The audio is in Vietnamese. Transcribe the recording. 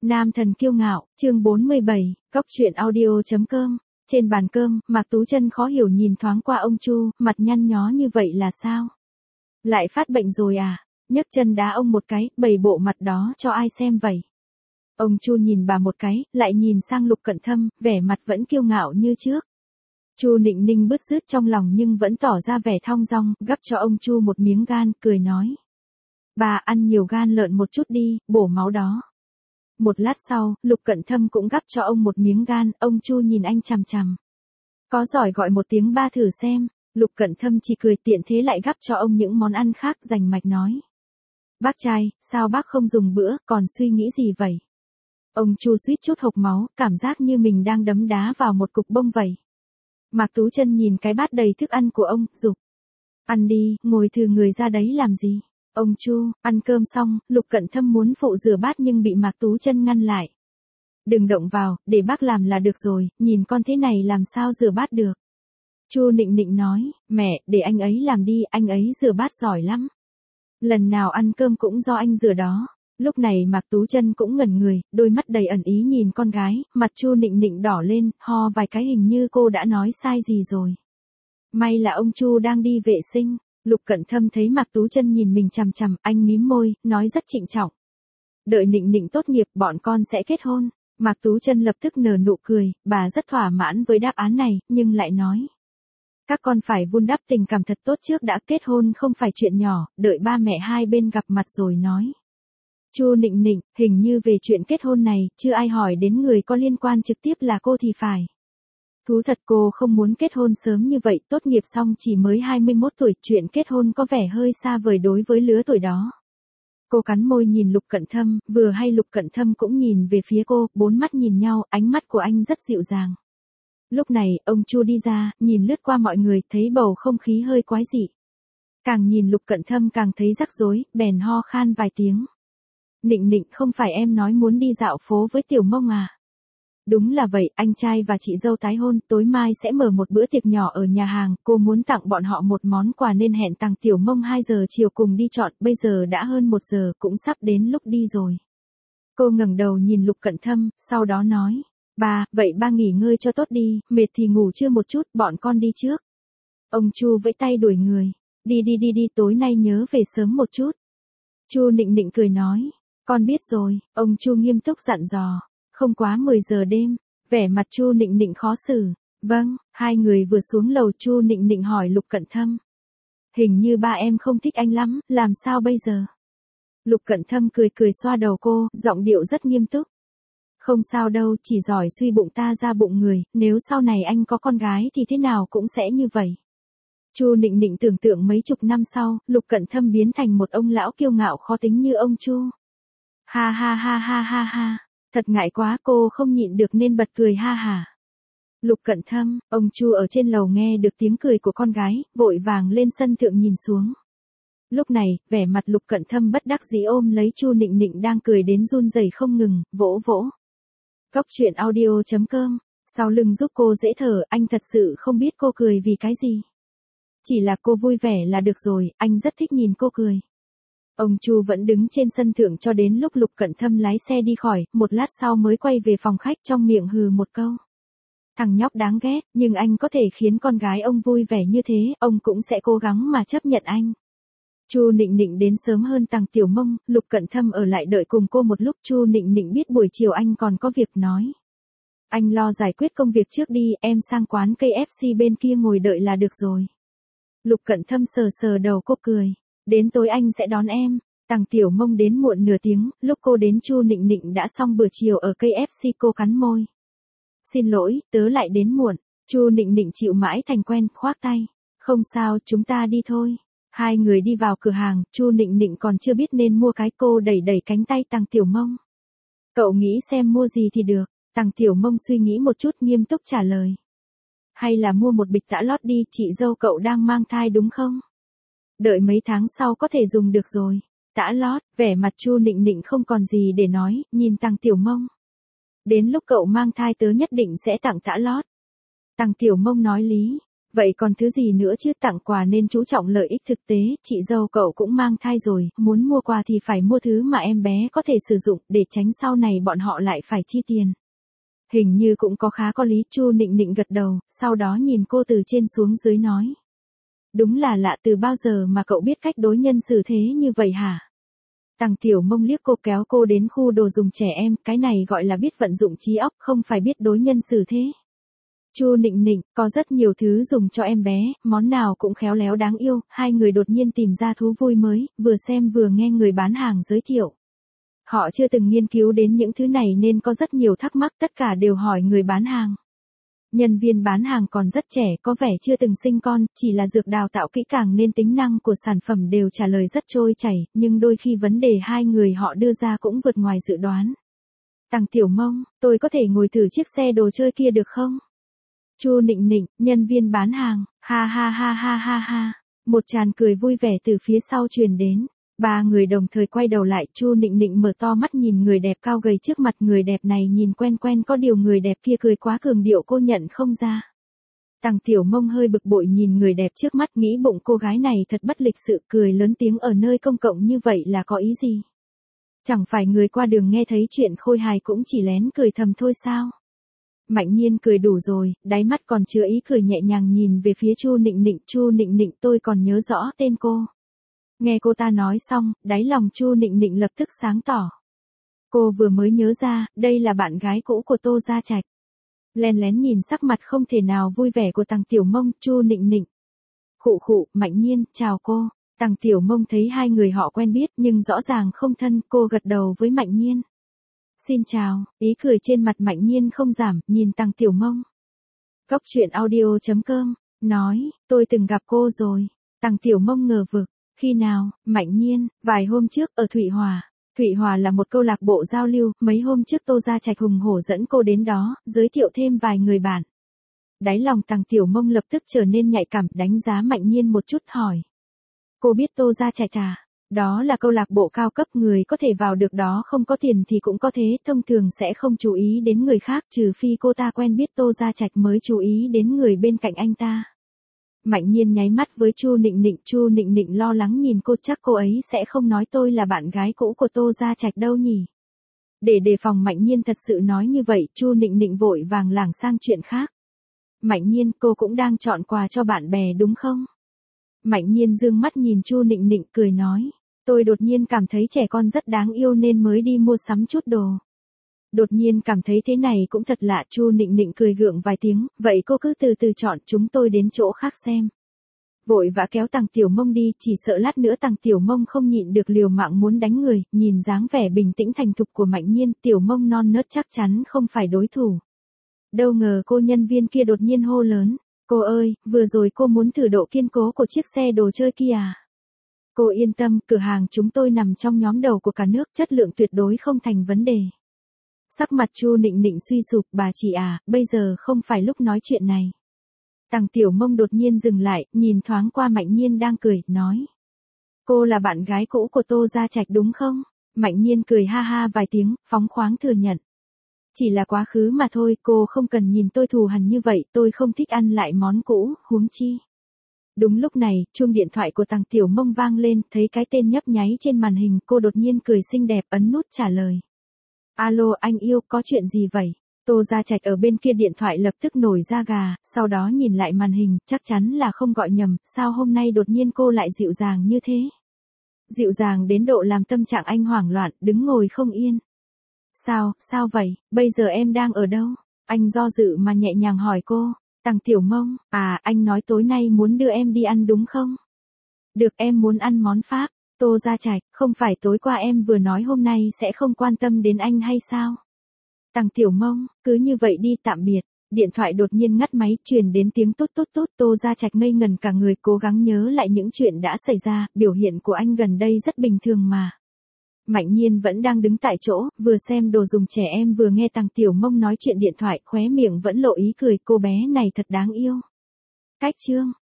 Nam thần kiêu ngạo, chương 47, Cóc truyện audio.com. Trên bàn cơm, Mạc Tú Chân khó hiểu nhìn thoáng qua ông Chu, mặt nhăn nhó như vậy là sao? Lại phát bệnh rồi à? Nhấc chân đá ông một cái, bày bộ mặt đó cho ai xem vậy? Ông Chu nhìn bà một cái, lại nhìn sang Lục Cận Thâm, vẻ mặt vẫn kiêu ngạo như trước. Chu Nịnh Ninh bứt rứt trong lòng nhưng vẫn tỏ ra vẻ thong dong, gắp cho ông Chu một miếng gan, cười nói: "Bà ăn nhiều gan lợn một chút đi, bổ máu đó." Một lát sau, Lục Cận Thâm cũng gắp cho ông một miếng gan, ông Chu nhìn anh chằm chằm. "Có giỏi gọi một tiếng ba thử xem." Lục Cận Thâm chỉ cười tiện thế lại gắp cho ông những món ăn khác, rành mạch nói: "Bác trai, sao bác không dùng bữa, còn suy nghĩ gì vậy?" Ông Chu suýt chút hộc máu, cảm giác như mình đang đấm đá vào một cục bông vậy. Mạc Tú Chân nhìn cái bát đầy thức ăn của ông, giục: "Ăn đi, ngồi thừ người ra đấy làm gì?" Ông Chu, ăn cơm xong, Lục Cận Thâm muốn phụ rửa bát nhưng bị Mạc Tú Chân ngăn lại. "Đừng động vào, để bác làm là được rồi, nhìn con thế này làm sao rửa bát được." Chu Nịnh Nịnh nói: "Mẹ, để anh ấy làm đi, anh ấy rửa bát giỏi lắm. Lần nào ăn cơm cũng do anh rửa đó." Lúc này Mạc Tú Chân cũng ngẩn người, đôi mắt đầy ẩn ý nhìn con gái, mặt Chu Nịnh Nịnh đỏ lên, ho vài cái hình như cô đã nói sai gì rồi. May là ông Chu đang đi vệ sinh. Lục Cận Thâm thấy Mạc Tú Chân nhìn mình chằm chằm, anh mím môi, nói rất trịnh trọng: "Đợi Nịnh Nịnh tốt nghiệp, bọn con sẽ kết hôn." Mạc Tú Chân lập tức nở nụ cười, bà rất thỏa mãn với đáp án này, nhưng lại nói: "Các con phải vun đắp tình cảm thật tốt trước đã, kết hôn không phải chuyện nhỏ, đợi ba mẹ hai bên gặp mặt rồi nói." Chu Nịnh Nịnh, hình như về chuyện kết hôn này, chưa ai hỏi đến người có liên quan trực tiếp là cô thì phải. Thú thật cô không muốn kết hôn sớm như vậy, tốt nghiệp xong chỉ mới 21 tuổi, chuyện kết hôn có vẻ hơi xa vời đối với lứa tuổi đó. Cô cắn môi nhìn Lục Cận Thâm, vừa hay Lục Cận Thâm cũng nhìn về phía cô, bốn mắt nhìn nhau, ánh mắt của anh rất dịu dàng. Lúc này, ông Chu đi ra, nhìn lướt qua mọi người, thấy bầu không khí hơi quái dị. Càng nhìn Lục Cận Thâm càng thấy rắc rối, bèn ho khan vài tiếng. "Nịnh Nịnh, không phải em nói muốn đi dạo phố với Tiểu Mông à?" "Đúng là vậy, anh trai và chị dâu tái hôn, tối mai sẽ mở một bữa tiệc nhỏ ở nhà hàng, cô muốn tặng bọn họ một món quà nên hẹn Tằng Tiểu Mông 2 giờ chiều cùng đi chọn, bây giờ đã hơn 1 giờ, cũng sắp đến lúc đi rồi." Cô ngẩng đầu nhìn Lục Cận Thâm, sau đó nói: "Ba, vậy ba nghỉ ngơi cho tốt đi, mệt thì ngủ trưa một chút, bọn con đi trước." Ông Chu vẫy tay đuổi người: Đi, tối nay nhớ về sớm một chút." Chu Nịnh Nịnh cười nói: "Con biết rồi." Ông Chu nghiêm túc dặn dò: "Không quá 10 giờ đêm." Vẻ mặt Chu Nịnh Nịnh khó xử. "Vâng." Hai người vừa xuống lầu, Chu Nịnh Nịnh hỏi Lục Cận Thâm: "Hình như ba em không thích anh lắm, làm sao bây giờ?" Lục Cận Thâm cười cười xoa đầu cô, giọng điệu rất nghiêm túc: "Không sao đâu, chỉ giỏi suy bụng ta ra bụng người, nếu sau này anh có con gái thì thế nào cũng sẽ như vậy." Chu Nịnh Nịnh tưởng tượng mấy chục năm sau, Lục Cận Thâm biến thành một ông lão kiêu ngạo khó tính như ông Chu. Ha ha ha ha ha ha. Thật ngại quá, cô không nhịn được nên bật cười ha hả. Lục Cận Thâm, ông Chu ở trên lầu nghe được tiếng cười của con gái, vội vàng lên sân thượng nhìn xuống. Lúc này, vẻ mặt Lục Cận Thâm bất đắc dĩ ôm lấy Chu Nịnh Nịnh đang cười đến run rẩy không ngừng, vỗ vỗ. Cóc truyện audio.com. Sau lưng giúp cô dễ thở, anh thật sự không biết cô cười vì cái gì. Chỉ là cô vui vẻ là được rồi, anh rất thích nhìn cô cười. Ông Chu vẫn đứng trên sân thượng cho đến lúc Lục Cận Thâm lái xe đi khỏi, một lát sau mới quay về phòng khách, trong miệng hừ một câu: "Thằng nhóc đáng ghét, nhưng anh có thể khiến con gái ông vui vẻ như thế, ông cũng sẽ cố gắng mà chấp nhận anh." Chu Nịnh Nịnh đến sớm hơn Tằng Tiểu Mông, Lục Cận Thâm ở lại đợi cùng cô một lúc. Chu Nịnh Nịnh biết buổi chiều anh còn có việc nói: "Anh lo giải quyết công việc trước đi, em sang quán KFC bên kia ngồi đợi là được rồi." Lục Cận Thâm sờ sờ đầu cô cười: "Đến tối anh sẽ đón em." Tằng Tiểu Mông đến muộn nửa tiếng, lúc cô đến Chu Nịnh Nịnh đã xong bữa chiều ở KFC. Cô cắn môi: "Xin lỗi, tớ lại đến muộn." Chu Nịnh Nịnh chịu mãi thành quen, khoác tay: "Không sao, chúng ta đi thôi." Hai người đi vào cửa hàng, Chu Nịnh Nịnh còn chưa biết nên mua cái, cô đẩy đẩy cánh tay Tằng Tiểu Mông: "Cậu nghĩ xem mua gì thì được." Tằng Tiểu Mông suy nghĩ một chút, nghiêm túc trả lời: "Hay là mua một bịch tã lót đi, chị dâu cậu đang mang thai đúng không? Đợi mấy tháng sau có thể dùng được rồi." Tã lót, vẻ mặt Chu Nịnh Nịnh không còn gì để nói, nhìn Tằng Tiểu Mông: "Đến lúc cậu mang thai tớ nhất định sẽ tặng tã lót." Tằng Tiểu Mông nói lý: Vậy còn thứ gì nữa chứ, tặng quà nên chú trọng lợi ích thực tế, chị dâu cậu cũng mang thai rồi, muốn mua quà thì phải mua thứ mà em bé có thể sử dụng, để tránh sau này bọn họ lại phải chi tiền. Hình như cũng có khá có lý, Chu Nịnh Nịnh gật đầu, sau đó nhìn cô từ trên xuống dưới nói. Đúng là lạ, từ bao giờ mà cậu biết cách đối nhân xử thế như vậy hả? Tằng Tiểu Mông liếc cô, kéo cô đến khu đồ dùng trẻ em, cái này gọi là biết vận dụng trí óc, không phải biết đối nhân xử thế. Chu Nịnh Nịnh, có rất nhiều thứ dùng cho em bé, món nào cũng khéo léo đáng yêu, hai người đột nhiên tìm ra thú vui mới, vừa xem vừa nghe người bán hàng giới thiệu. Họ chưa từng nghiên cứu đến những thứ này nên có rất nhiều thắc mắc, tất cả đều hỏi người bán hàng. Nhân viên bán hàng còn rất trẻ, có vẻ chưa từng sinh con, chỉ là dược đào tạo kỹ càng nên tính năng của sản phẩm đều trả lời rất trôi chảy, nhưng đôi khi vấn đề hai người họ đưa ra cũng vượt ngoài dự đoán. Tằng Tiểu Mông, tôi có thể ngồi thử chiếc xe đồ chơi kia được không? Chu Nịnh Nịnh, nhân viên bán hàng, ha ha ha ha ha ha. Một tràng cười vui vẻ từ phía sau truyền đến. Ba người đồng thời quay đầu lại, Chu Nịnh Nịnh mở to mắt nhìn người đẹp cao gầy trước mặt, người đẹp này nhìn quen quen, có điều người đẹp kia cười quá cường điệu cô nhận không ra. Tằng Tiểu Mông hơi bực bội nhìn người đẹp trước mắt, nghĩ bụng cô gái này thật bất lịch sự, cười lớn tiếng ở nơi công cộng như vậy là có ý gì? Chẳng phải người qua đường nghe thấy chuyện khôi hài cũng chỉ lén cười thầm thôi sao? Mạnh Nhiên cười đủ rồi, đáy mắt còn chứa ý cười nhẹ nhàng nhìn về phía Chu Nịnh Nịnh. Chu Nịnh Nịnh, tôi còn nhớ rõ tên cô. Nghe cô ta nói xong, đáy lòng Chu Nịnh Nịnh lập tức sáng tỏ. Cô vừa mới nhớ ra, đây là bạn gái cũ của Tô Gia Trạch. Lén lén nhìn sắc mặt không thể nào vui vẻ của Tằng Tiểu Mông, Chu Nịnh Nịnh. Khụ khụ, Mạnh Nhiên, chào cô. Tằng Tiểu Mông thấy hai người họ quen biết nhưng rõ ràng không thân, cô gật đầu với Mạnh Nhiên. Xin chào, ý cười trên mặt Mạnh Nhiên không giảm, nhìn Tằng Tiểu Mông. Góc truyện audio.com, nói, tôi từng gặp cô rồi. Tằng Tiểu Mông ngờ vực, khi nào? Mạnh Nhiên, vài hôm trước ở Thụy Hòa. Thụy Hòa là một câu lạc bộ giao lưu, mấy hôm trước Tô Gia Trạch hùng hổ dẫn cô đến đó, giới thiệu thêm vài người bạn. Đáy lòng Tằng Tiểu Mông lập tức trở nên nhạy cảm, đánh giá Mạnh Nhiên một chút, hỏi. Cô biết Tô Gia Trạch à? Đó là câu lạc bộ cao cấp, người có thể vào được đó không có tiền thì cũng có thế, thông thường sẽ không chú ý đến người khác, trừ phi cô ta quen biết Tô Gia Trạch mới chú ý đến người bên cạnh anh ta. Mạnh Nhiên nháy mắt với Chu Nịnh Nịnh, Chu Nịnh Nịnh lo lắng nhìn cô, chắc cô ấy sẽ không nói tôi là bạn gái cũ của Tô Gia Trạch đâu nhỉ. Để đề phòng Mạnh Nhiên thật sự nói như vậy, Chu Nịnh Nịnh vội vàng lảng sang chuyện khác. Mạnh Nhiên, cô cũng đang chọn quà cho bạn bè đúng không? Mạnh Nhiên dương mắt nhìn Chu Nịnh Nịnh cười nói, tôi đột nhiên cảm thấy trẻ con rất đáng yêu nên mới đi mua sắm chút đồ. Đột nhiên cảm thấy thế này cũng thật lạ, Chu Nịnh Nịnh cười gượng vài tiếng, vậy cô cứ từ từ chọn, chúng tôi đến chỗ khác xem. Vội vã kéo Tằng Tiểu Mông đi, chỉ sợ lát nữa Tằng Tiểu Mông không nhịn được liều mạng muốn đánh người, nhìn dáng vẻ bình tĩnh thành thục của Mạnh Nhiên, Tiểu Mông non nớt chắc chắn không phải đối thủ. Đâu ngờ cô nhân viên kia đột nhiên hô lớn, cô ơi, vừa rồi cô muốn thử độ kiên cố của chiếc xe đồ chơi kia à? Cô yên tâm, cửa hàng chúng tôi nằm trong nhóm đầu của cả nước, chất lượng tuyệt đối không thành vấn đề. Sắc mặt Chu Nịnh Nịnh suy sụp, bà chị à, bây giờ không phải lúc nói chuyện này. Tằng Tiểu Mông đột nhiên dừng lại, nhìn thoáng qua Mạnh Nhiên đang cười, nói. Cô là bạn gái cũ của Tô Gia Trạch đúng không? Mạnh Nhiên cười ha ha vài tiếng, phóng khoáng thừa nhận. Chỉ là quá khứ mà thôi, cô không cần nhìn tôi thù hằn như vậy, tôi không thích ăn lại món cũ, huống chi. Đúng lúc này, chuông điện thoại của Tằng Tiểu Mông vang lên, thấy cái tên nhấp nháy trên màn hình, cô đột nhiên cười xinh đẹp, ấn nút trả lời. Alo anh yêu, có chuyện gì vậy? Tô Gia Trạch ở bên kia điện thoại lập tức nổi da gà, sau đó nhìn lại màn hình, chắc chắn là không gọi nhầm, sao hôm nay đột nhiên cô lại dịu dàng như thế? Dịu dàng đến độ làm tâm trạng anh hoảng loạn, đứng ngồi không yên. Sao vậy, bây giờ em đang ở đâu? Anh do dự mà nhẹ nhàng hỏi cô. Tằng Tiểu Mông, à, anh nói tối nay muốn đưa em đi ăn đúng không? Được, em muốn ăn món Pháp. Tô Gia Trạch, không phải tối qua em vừa nói hôm nay sẽ không quan tâm đến anh hay sao? Tằng Tiểu Mông, cứ như vậy đi, tạm biệt. Điện thoại đột nhiên ngắt máy, truyền đến tiếng tút tút tút, Tô Gia Trạch ngây ngần cả người, cố gắng nhớ lại những chuyện đã xảy ra, biểu hiện của anh gần đây rất bình thường mà. Mạnh Nhiên vẫn đang đứng tại chỗ, vừa xem đồ dùng trẻ em vừa nghe Tằng Tiểu Mông nói chuyện điện thoại, khóe miệng vẫn lộ ý cười, cô bé này thật đáng yêu. Cách chương